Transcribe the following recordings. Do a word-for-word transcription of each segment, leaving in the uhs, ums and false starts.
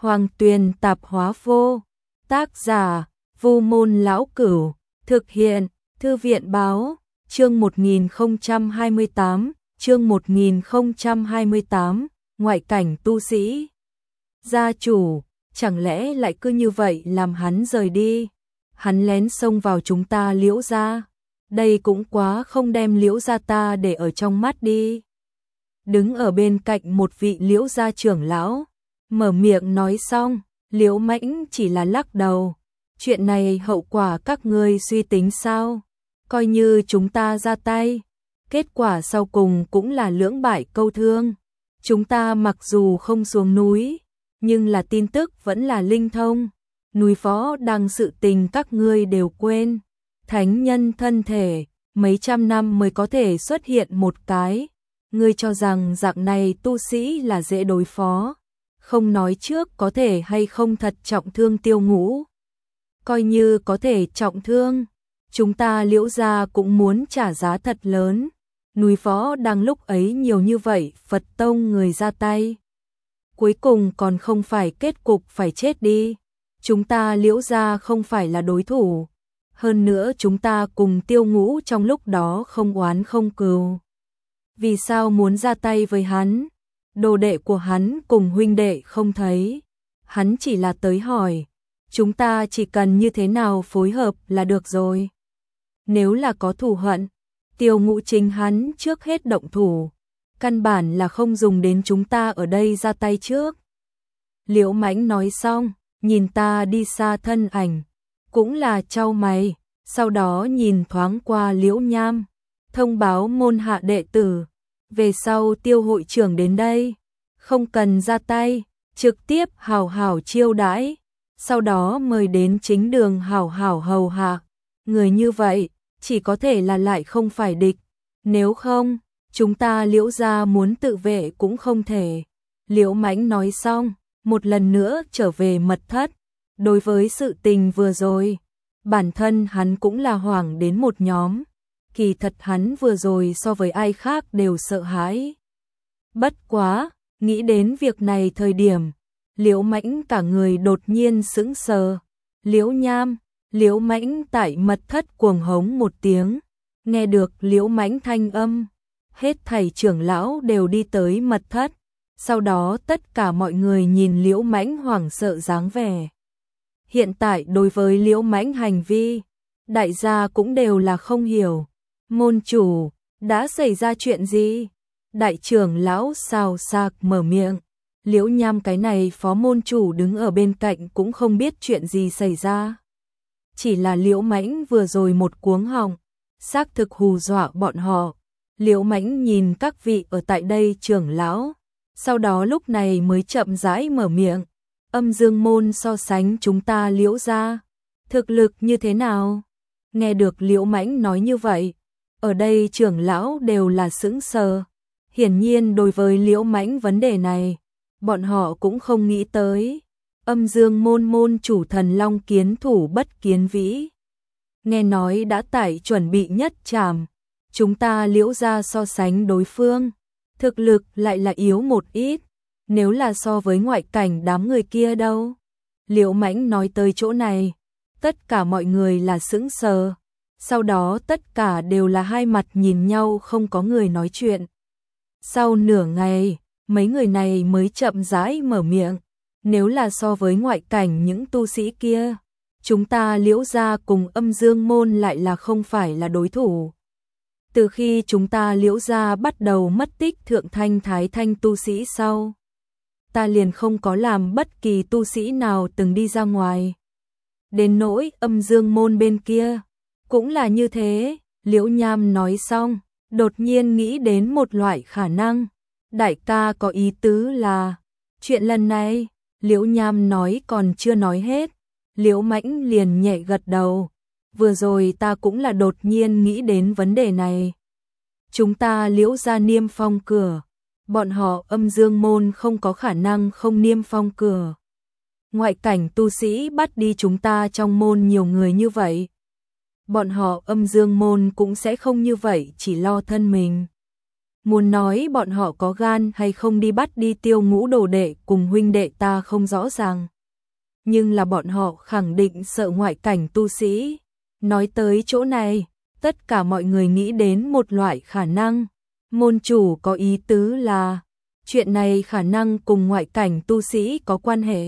Hoàng Tuyền Tạp Hóa Vô. Tác giả Vu Môn Lão Cửu. Thực hiện Thư viện Báo. Chương một nghìn không trăm hai mươi tám. Chương một nghìn không trăm hai mươi tám. Ngoại cảnh tu sĩ. Gia chủ, chẳng lẽ lại cứ như vậy làm hắn rời đi? Hắn lén xông vào chúng ta Liễu gia. Đây cũng quá không đem Liễu gia ta để ở trong mắt đi. Đứng ở bên cạnh một vị Liễu gia trưởng lão, mở miệng nói xong, Liễu Mãnh chỉ là lắc đầu. Chuyện này hậu quả các ngươi suy tính sao? Coi như chúng ta ra tay, kết quả sau cùng cũng là lưỡng bại câu thương. Chúng ta mặc dù không xuống núi, nhưng là tin tức vẫn là linh thông. Núi Phó Đăng sự tình các ngươi đều quên. Thánh nhân thân thể, mấy trăm năm mới có thể xuất hiện một cái. Ngươi cho rằng dạng này tu sĩ là dễ đối phó. Không nói trước có thể hay không thật trọng thương Tiêu Ngũ. Coi như có thể trọng thương, chúng ta Liễu gia cũng muốn trả giá thật lớn. Núi Phó Đăng lúc ấy nhiều như vậy, Phật tông người ra tay, cuối cùng còn không phải kết cục phải chết đi. Chúng ta Liễu gia không phải là đối thủ. Hơn nữa chúng ta cùng Tiêu Ngũ trong lúc đó không oán không cừu. Vì sao muốn ra tay với hắn? Đồ đệ của hắn cùng huynh đệ không thấy. Hắn chỉ là tới hỏi. Chúng ta chỉ cần như thế nào phối hợp là được rồi. Nếu là có thù hận, Tiêu Ngũ chính hắn trước hết động thủ. Căn bản là không dùng đến chúng ta ở đây ra tay trước. Liễu Mãnh nói xong, nhìn ta đi xa thân ảnh, cũng là chau mày, sau đó nhìn thoáng qua Liễu Nham, thông báo môn hạ đệ tử, về sau Tiêu hội trưởng đến đây, không cần ra tay, trực tiếp hảo hảo chiêu đãi, sau đó mời đến chính đường hảo hảo hầu hạ. Người như vậy, chỉ có thể là lại không phải địch, nếu không, chúng ta Liễu gia muốn tự vệ cũng không thể. Liễu Mãnh nói xong, một lần nữa trở về mật thất. Đối với sự tình vừa rồi, bản thân hắn cũng là hoảng đến một nhóm. Kỳ thật hắn vừa rồi so với ai khác đều sợ hãi. Bất quá, nghĩ đến việc này thời điểm, Liễu Mãnh cả người đột nhiên sững sờ. Liễu Nham, Liễu Mãnh tại mật thất cuồng hống một tiếng. Nghe được Liễu Mãnh thanh âm, hết thảy trưởng lão đều đi tới mật thất. Sau đó tất cả mọi người nhìn Liễu Mãnh hoảng sợ dáng vẻ. Hiện tại đối với Liễu Mãnh hành vi, đại gia cũng đều là không hiểu. Môn chủ, đã xảy ra chuyện gì? Đại trưởng lão xào xạc mở miệng. Liễu Nham cái này phó môn chủ đứng ở bên cạnh cũng không biết chuyện gì xảy ra. Chỉ là Liễu Mãnh vừa rồi một cuống họng, xác thực hù dọa bọn họ. Liễu Mãnh nhìn các vị ở tại đây trưởng lão, sau đó lúc này mới chậm rãi mở miệng. Âm Dương môn so sánh chúng ta Liễu gia, thực lực như thế nào? Nghe được Liễu Mãnh nói như vậy, ở đây trưởng lão đều là sững sờ. Hiển nhiên đối với Liễu Mãnh vấn đề này, bọn họ cũng không nghĩ tới. Âm Dương môn môn chủ Thần Long Kiến Thủ Bất Kiến Vĩ, nghe nói đã tải chuẩn bị nhất trảm. Chúng ta Liễu gia so sánh đối phương, thực lực lại là yếu một ít. Nếu là so với ngoại cảnh đám người kia đâu? Liễu Mãnh nói tới chỗ này, tất cả mọi người là sững sờ. Sau đó tất cả đều là hai mặt nhìn nhau, không có người nói chuyện. Sau nửa ngày, mấy người này mới chậm rãi mở miệng. Nếu là so với ngoại cảnh những tu sĩ kia, chúng ta Liễu gia cùng Âm Dương môn lại là không phải là đối thủ. Từ khi chúng ta Liễu gia bắt đầu mất tích thượng thanh thái thanh tu sĩ sau, ta liền không có làm bất kỳ tu sĩ nào từng đi ra ngoài. Đến nỗi Âm Dương môn bên kia, cũng là như thế. Liễu Nham nói xong, đột nhiên nghĩ đến một loại khả năng. Đại ca có ý tứ là, chuyện lần này, Liễu Nham nói còn chưa nói hết, Liễu Mãnh liền nhẹ gật đầu. Vừa rồi ta cũng là đột nhiên nghĩ đến vấn đề này. Chúng ta Liễu gia niêm phong cửa, bọn họ Âm Dương môn không có khả năng không niêm phong cửa. Ngoại cảnh tu sĩ bắt đi chúng ta trong môn nhiều người như vậy, bọn họ Âm Dương môn cũng sẽ không như vậy chỉ lo thân mình. Muốn nói bọn họ có gan hay không đi bắt đi Tiêu Ngũ đồ đệ cùng huynh đệ ta không rõ ràng. Nhưng là bọn họ khẳng định sợ ngoại cảnh tu sĩ. Nói tới chỗ này, tất cả mọi người nghĩ đến một loại khả năng. Môn chủ có ý tứ là, chuyện này khả năng cùng ngoại cảnh tu sĩ có quan hệ.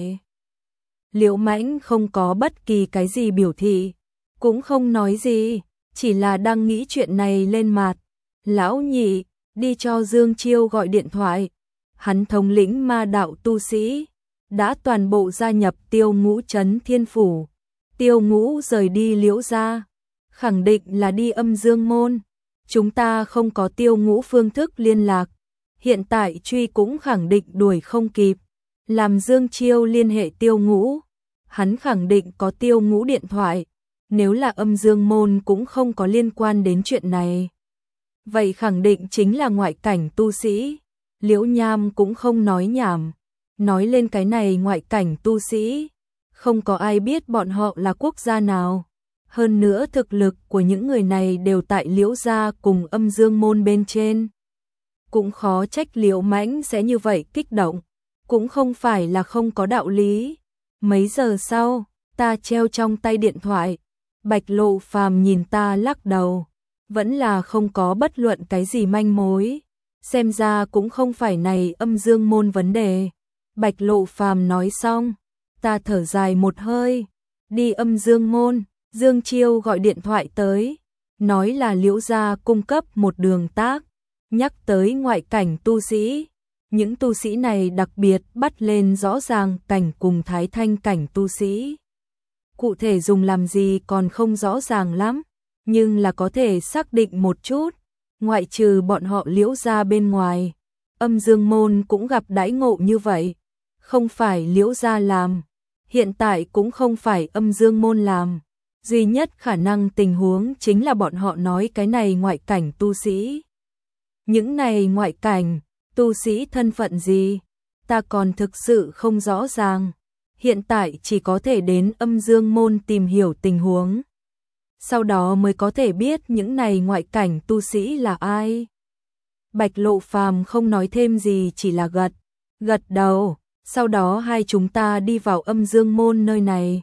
Liễu Mãnh không có bất kỳ cái gì biểu thị, cũng không nói gì, chỉ là đang nghĩ chuyện này lên mặt. Lão nhị, đi cho Dương Chiêu gọi điện thoại. Hắn thống lĩnh ma đạo tu sĩ, đã toàn bộ gia nhập Tiêu Ngũ trấn Thiên Phủ. Tiêu Ngũ rời đi Liễu gia, khẳng định là đi Âm Dương môn. Chúng ta không có Tiêu Ngũ phương thức liên lạc, hiện tại truy cũng khẳng định đuổi không kịp. Làm Dương Chiêu liên hệ Tiêu Ngũ, hắn khẳng định có Tiêu Ngũ điện thoại. Nếu là Âm Dương môn cũng không có liên quan đến chuyện này, vậy khẳng định chính là ngoại cảnh tu sĩ. Liễu Nham cũng không nói nhảm, nói lên cái này ngoại cảnh tu sĩ, không có ai biết bọn họ là quốc gia nào. Hơn nữa thực lực của những người này đều tại Liễu gia cùng Âm Dương môn bên trên. Cũng khó trách Liễu Mãnh sẽ như vậy kích động, cũng không phải là không có đạo lý. Mấy giờ sau, ta treo trong tay điện thoại, Bạch Lộ Phàm nhìn ta lắc đầu, vẫn là không có bất luận cái gì manh mối. Xem ra cũng không phải này Âm Dương môn vấn đề. Bạch Lộ Phàm nói xong, ta thở dài một hơi, đi Âm Dương môn. Dương Chiêu gọi điện thoại tới, nói là Liễu gia cung cấp một đường tác, nhắc tới ngoại cảnh tu sĩ. Những tu sĩ này đặc biệt bắt lên rõ ràng cảnh cùng thái thanh cảnh tu sĩ. Cụ thể dùng làm gì còn không rõ ràng lắm, nhưng là có thể xác định một chút, ngoại trừ bọn họ Liễu gia bên ngoài, Âm Dương môn cũng gặp đãi ngộ như vậy. Không phải Liễu gia làm, hiện tại cũng không phải Âm Dương môn làm. Duy nhất khả năng tình huống chính là bọn họ nói cái này ngoại cảnh tu sĩ. Những này ngoại cảnh, tu sĩ thân phận gì, ta còn thực sự không rõ ràng. Hiện tại chỉ có thể đến Âm Dương môn tìm hiểu tình huống. Sau đó mới có thể biết những này ngoại cảnh tu sĩ là ai. Bạch Lộ Phàm không nói thêm gì, chỉ là gật, gật đầu. Sau đó hai chúng ta đi vào Âm Dương môn nơi này.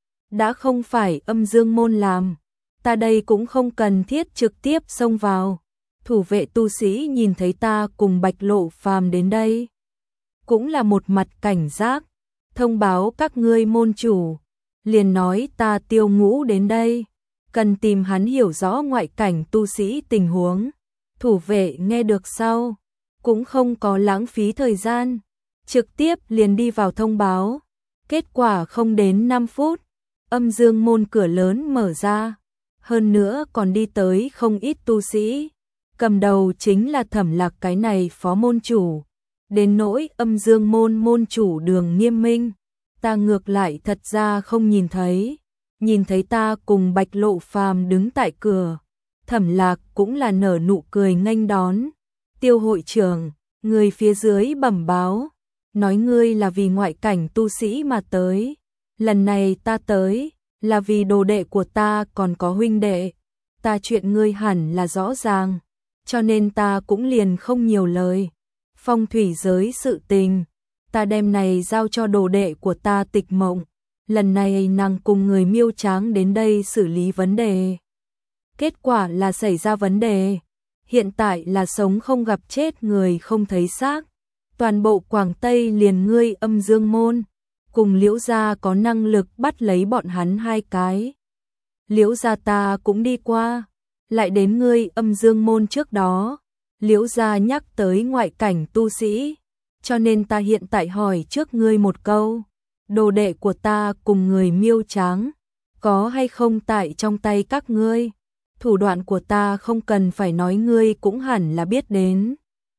Đã không phải Âm Dương môn làm, ta đây cũng không cần thiết trực tiếp xông vào. Thủ vệ tu sĩ nhìn thấy ta cùng Bạch Lộ Phàm đến đây, cũng là một mặt cảnh giác, thông báo các ngươi môn chủ, liền nói ta Tiêu Ngũ đến đây, cần tìm hắn hiểu rõ ngoại cảnh tu sĩ tình huống. Thủ vệ nghe được sau, cũng không có lãng phí thời gian, trực tiếp liền đi vào thông báo. Kết quả không đến năm phút, Âm Dương môn cửa lớn mở ra, hơn nữa còn đi tới không ít tu sĩ, cầm đầu chính là Thẩm Lạc cái này phó môn chủ. Đến nỗi Âm Dương môn môn chủ Đường Nghiêm Minh, ta ngược lại thật ra không nhìn thấy. Nhìn thấy ta cùng Bạch Lộ Phàm đứng tại cửa, Thẩm Lạc cũng là nở nụ cười nghênh đón. Tiêu hội trưởng, người phía dưới bẩm báo, nói ngươi là vì ngoại cảnh tu sĩ mà tới. Lần này ta tới, là vì đồ đệ của ta còn có huynh đệ. Ta chuyện ngươi hẳn là rõ ràng, cho nên ta cũng liền không nhiều lời. Phong thủy giới sự tình, ta đem này giao cho đồ đệ của ta Tịch Mộng. Lần này nàng cùng người Miêu Tráng đến đây xử lý vấn đề. Kết quả là xảy ra vấn đề. Hiện tại là sống không gặp chết, người không thấy xác. Toàn bộ Quảng Tây liền ngươi Âm Dương môn cùng Liễu gia có năng lực bắt lấy bọn hắn hai cái. Liễu gia ta cũng đi qua, lại đến ngươi Âm Dương môn trước đó. Liễu gia nhắc tới ngoại cảnh tu sĩ, cho nên ta hiện tại hỏi trước ngươi một câu. Đồ đệ của ta cùng người Miêu Tráng có hay không tại trong tay các ngươi? Thủ đoạn của ta không cần phải nói, ngươi cũng hẳn là biết đến.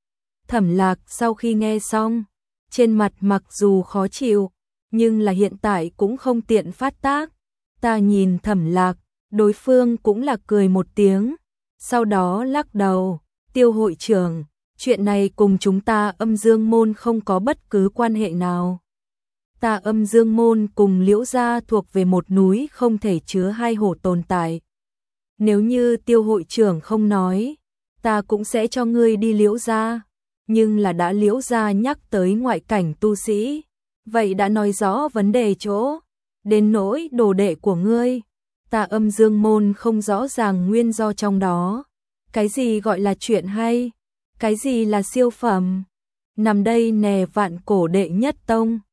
Thẩm Lạc sau khi nghe xong, trên mặt mặc dù khó chịu, nhưng là hiện tại cũng không tiện phát tác. Ta nhìn Thẩm Lạc, đối phương cũng là cười một tiếng, sau đó lắc đầu. Tiêu hội trưởng, chuyện này cùng chúng ta Âm Dương môn không có bất cứ quan hệ nào. Ta Âm Dương môn cùng Liễu gia thuộc về một núi không thể chứa hai hổ tồn tại. Nếu như Tiêu hội trưởng không nói, ta cũng sẽ cho ngươi đi Liễu gia, nhưng là đã Liễu gia nhắc tới ngoại cảnh tu sĩ, vậy đã nói rõ vấn đề chỗ, đến nỗi đồ đệ của ngươi, ta Âm Dương môn không rõ ràng nguyên do trong đó, cái gì gọi là chuyện hay, cái gì là siêu phẩm, nằm đây nè vạn cổ đệ nhất tông.